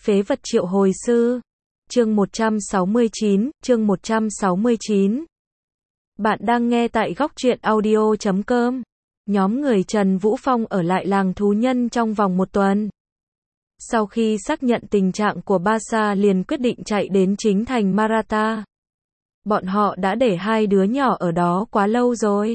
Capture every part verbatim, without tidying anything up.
Phế vật triệu hồi sư. Chương một trăm sáu mươi chín, chương một trăm sáu mươi chín. Bạn đang nghe tại góc truyện audio chấm com. Nhóm người Trần Vũ Phong ở lại làng thú nhân trong vòng một tuần. Sau khi xác nhận tình trạng của Barca liền quyết định chạy đến chính thành Marata. Bọn họ đã để hai đứa nhỏ ở đó quá lâu rồi.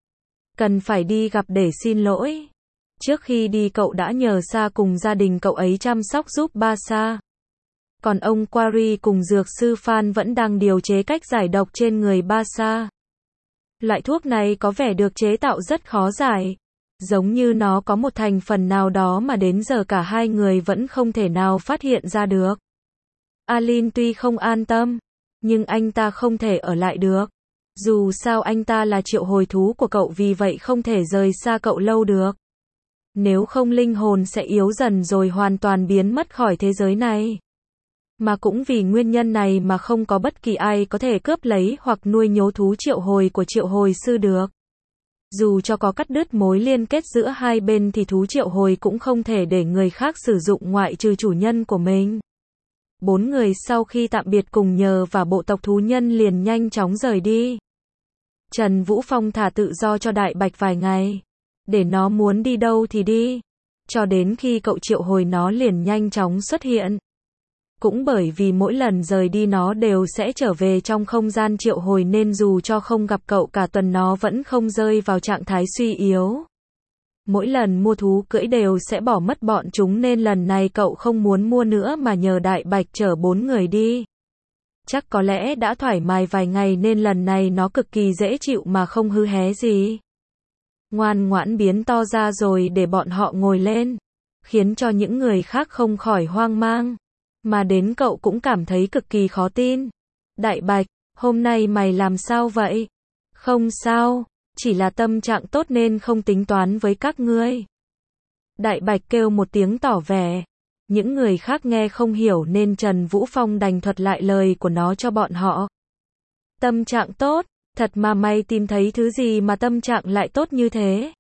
Cần phải đi gặp để xin lỗi. Trước khi đi cậu đã nhờ Sa cùng gia đình cậu ấy chăm sóc giúp Barca. Còn ông Quarry cùng dược sư Phan vẫn đang điều chế cách giải độc trên người Barca. Loại thuốc này có vẻ được chế tạo rất khó giải. Giống như nó có một thành phần nào đó mà đến giờ cả hai người vẫn không thể nào phát hiện ra được. Alin tuy không an tâm, nhưng anh ta không thể ở lại được. Dù sao anh ta là triệu hồi thú của cậu, vì vậy không thể rời xa cậu lâu được. Nếu không linh hồn sẽ yếu dần rồi hoàn toàn biến mất khỏi thế giới này. Mà cũng vì nguyên nhân này mà không có bất kỳ ai có thể cướp lấy hoặc nuôi nhốt thú triệu hồi của triệu hồi sư được. Dù cho có cắt đứt mối liên kết giữa hai bên thì thú triệu hồi cũng không thể để người khác sử dụng ngoại trừ chủ nhân của mình. Bốn người sau khi tạm biệt cùng nhờ và bộ tộc thú nhân liền nhanh chóng rời đi. Trần Vũ Phong thả tự do cho Đại Bạch vài ngày. Để nó muốn đi đâu thì đi. Cho đến khi cậu triệu hồi nó liền nhanh chóng xuất hiện. Cũng bởi vì mỗi lần rời đi nó đều sẽ trở về trong không gian triệu hồi nên dù cho không gặp cậu cả tuần nó vẫn không rơi vào trạng thái suy yếu. Mỗi lần mua thú cưỡi đều sẽ bỏ mất bọn chúng nên lần này cậu không muốn mua nữa mà nhờ Đại Bạch chở bốn người đi. Chắc có lẽ đã thoải mái vài ngày nên lần này nó cực kỳ dễ chịu mà không hư hé gì. Ngoan ngoãn biến to ra rồi để bọn họ ngồi lên, khiến cho những người khác không khỏi hoang mang. Mà đến cậu cũng cảm thấy cực kỳ khó tin. Đại Bạch, hôm nay mày làm sao vậy? Không sao, chỉ là tâm trạng tốt nên không tính toán với các ngươi. Đại Bạch kêu một tiếng tỏ vẻ. Những người khác nghe không hiểu nên Trần Vũ Phong đành thuật lại lời của nó cho bọn họ. Tâm trạng tốt, thật mà mày tìm thấy thứ gì mà tâm trạng lại tốt như thế?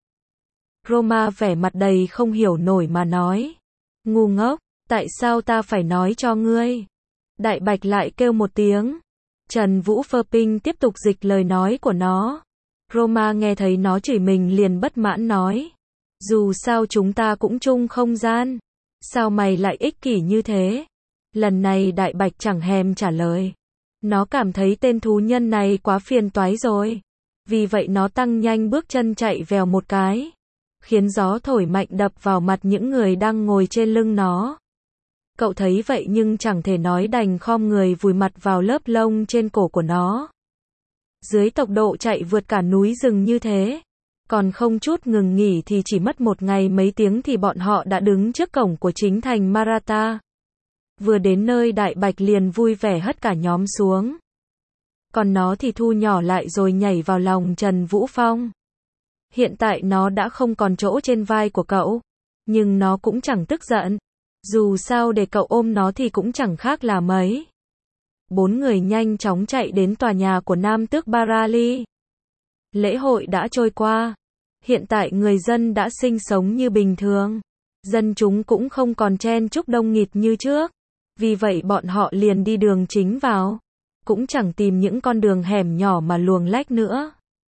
Roma vẻ mặt đầy không hiểu nổi mà nói. Ngu ngốc, tại sao ta phải nói cho ngươi? Đại Bạch lại kêu một tiếng. Trần Vũ Phơ Pinh tiếp tục dịch lời nói của nó. Roma nghe thấy nó chửi mình liền bất mãn nói. Dù sao chúng ta cũng chung không gian. Sao mày lại ích kỷ như thế? Lần này Đại Bạch chẳng thèm trả lời. Nó cảm thấy tên thú nhân này quá phiền toái rồi. Vì vậy nó tăng nhanh bước chân chạy vèo một cái. Khiến gió thổi mạnh đập vào mặt những người đang ngồi trên lưng nó. Cậu thấy vậy nhưng chẳng thể nói đành khom người vùi mặt vào lớp lông trên cổ của nó. Dưới tốc độ chạy vượt cả núi rừng như thế, còn không chút ngừng nghỉ thì chỉ mất một ngày mấy tiếng thì bọn họ đã đứng trước cổng của chính thành Marata. Vừa đến nơi Đại Bạch liền vui vẻ hất cả nhóm xuống. Còn nó thì thu nhỏ lại rồi nhảy vào lòng Trần Vũ Phong. Hiện tại nó đã không còn chỗ trên vai của cậu, nhưng nó cũng chẳng tức giận. Dù sao để cậu ôm nó thì cũng chẳng khác là mấy. Bốn người nhanh chóng chạy đến tòa nhà của Nam Tước Barali. Lễ hội đã trôi qua. Hiện tại người dân đã sinh sống như bình thường. Dân chúng cũng không còn chen chúc đông nghịt như trước. Vì vậy bọn họ liền đi đường chính vào. Cũng chẳng tìm những con đường hẻm nhỏ mà luồng lách nữa.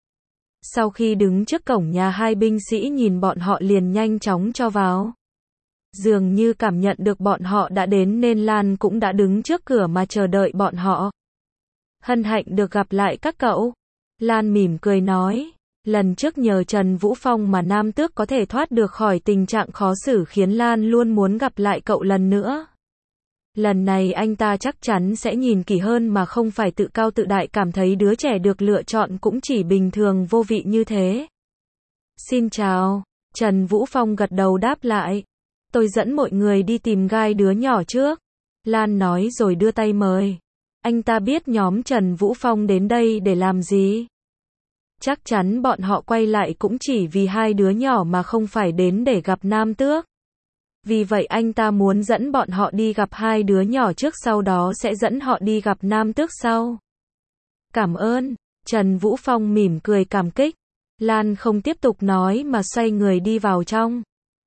Sau khi đứng trước cổng nhà, hai binh sĩ nhìn bọn họ liền nhanh chóng cho vào. Dường như cảm nhận được bọn họ đã đến nên Lan cũng đã đứng trước cửa mà chờ đợi bọn họ. Hân hạnh được gặp lại các cậu. Lan mỉm cười nói. Lần trước nhờ Trần Vũ Phong mà Nam Tước có thể thoát được khỏi tình trạng khó xử khiến Lan luôn muốn gặp lại cậu lần nữa. Lần này anh ta chắc chắn sẽ nhìn kỹ hơn mà không phải tự cao tự đại cảm thấy đứa trẻ được lựa chọn cũng chỉ bình thường vô vị như thế. Xin chào. Trần Vũ Phong gật đầu đáp lại. Tôi dẫn mọi người đi tìm gai đứa nhỏ trước. Lan nói rồi đưa tay mời. Anh ta biết nhóm Trần Vũ Phong đến đây để làm gì. Chắc chắn bọn họ quay lại cũng chỉ vì hai đứa nhỏ mà không phải đến để gặp Nam Tước. Vì vậy anh ta muốn dẫn bọn họ đi gặp hai đứa nhỏ trước, sau đó sẽ dẫn họ đi gặp Nam Tước sau. Cảm ơn. Trần Vũ Phong mỉm cười cảm kích. Lan không tiếp tục nói mà xoay người đi vào trong.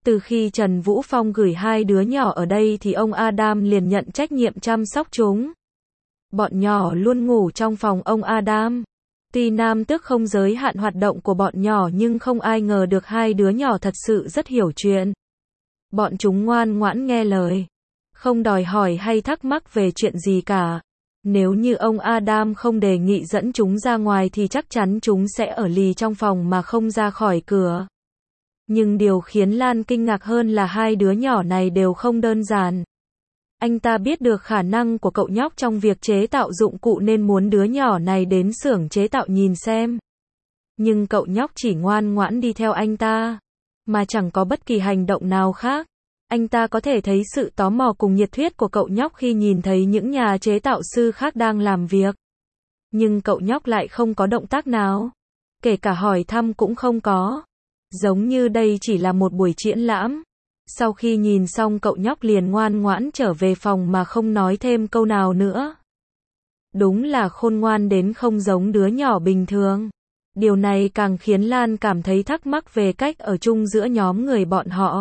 Từ khi Trần Vũ Phong gửi hai đứa nhỏ ở đây thì ông Adam liền nhận trách nhiệm chăm sóc chúng. Bọn nhỏ luôn ngủ trong phòng ông Adam. Tuy nam tước không giới hạn hoạt động của bọn nhỏ nhưng không ai ngờ được hai đứa nhỏ thật sự rất hiểu chuyện. Bọn chúng ngoan ngoãn nghe lời, không đòi hỏi hay thắc mắc về chuyện gì cả. Nếu như ông Adam không đề nghị dẫn chúng ra ngoài thì chắc chắn chúng sẽ ở lì trong phòng mà không ra khỏi cửa. Nhưng điều khiến Lan kinh ngạc hơn là hai đứa nhỏ này đều không đơn giản. Anh ta biết được khả năng của cậu nhóc trong việc chế tạo dụng cụ nên muốn đứa nhỏ này đến xưởng chế tạo nhìn xem. Nhưng cậu nhóc chỉ ngoan ngoãn đi theo anh ta, mà chẳng có bất kỳ hành động nào khác. Anh ta có thể thấy sự tò mò cùng nhiệt huyết của cậu nhóc khi nhìn thấy những nhà chế tạo sư khác đang làm việc. Nhưng cậu nhóc lại không có động tác nào. Kể cả hỏi thăm cũng không có. Giống như đây chỉ là một buổi triển lãm. Sau khi nhìn xong cậu nhóc liền ngoan ngoãn trở về phòng mà không nói thêm câu nào nữa. Đúng là khôn ngoan đến không giống đứa nhỏ bình thường. Điều này càng khiến Lan cảm thấy thắc mắc về cách ở chung giữa nhóm người bọn họ.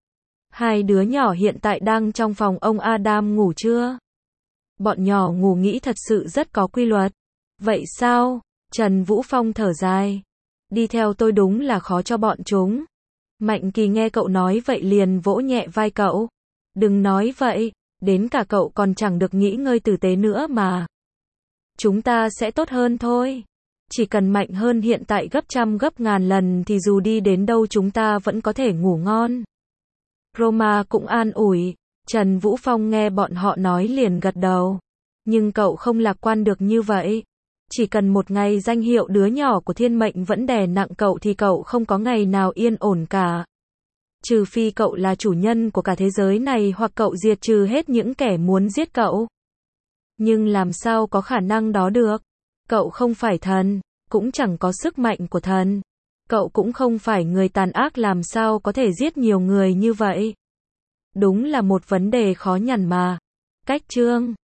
Hai đứa nhỏ hiện tại đang trong phòng ông Adam ngủ chưa? Bọn nhỏ ngủ nghĩ thật sự rất có quy luật. Vậy sao? Trần Vũ Phong thở dài. Đi theo tôi đúng là khó cho bọn chúng. Mạnh Kỳ nghe cậu nói vậy liền vỗ nhẹ vai cậu. Đừng nói vậy, đến cả cậu còn chẳng được nghỉ ngơi tử tế nữa mà. Chúng ta sẽ tốt hơn thôi. Chỉ cần mạnh hơn hiện tại gấp trăm gấp ngàn lần thì dù đi đến đâu chúng ta vẫn có thể ngủ ngon. Roma cũng an ủi. Trần Vũ Phong nghe bọn họ nói liền gật đầu. Nhưng cậu không lạc quan được như vậy. Chỉ cần một ngày danh hiệu đứa nhỏ của thiên mệnh vẫn đè nặng cậu thì cậu không có ngày nào yên ổn cả. Trừ phi cậu là chủ nhân của cả thế giới này hoặc cậu diệt trừ hết những kẻ muốn giết cậu. Nhưng làm sao có khả năng đó được? Cậu không phải thần, cũng chẳng có sức mạnh của thần. Cậu cũng không phải người tàn ác làm sao có thể giết nhiều người như vậy. Đúng là một vấn đề khó nhằn mà. Cách chương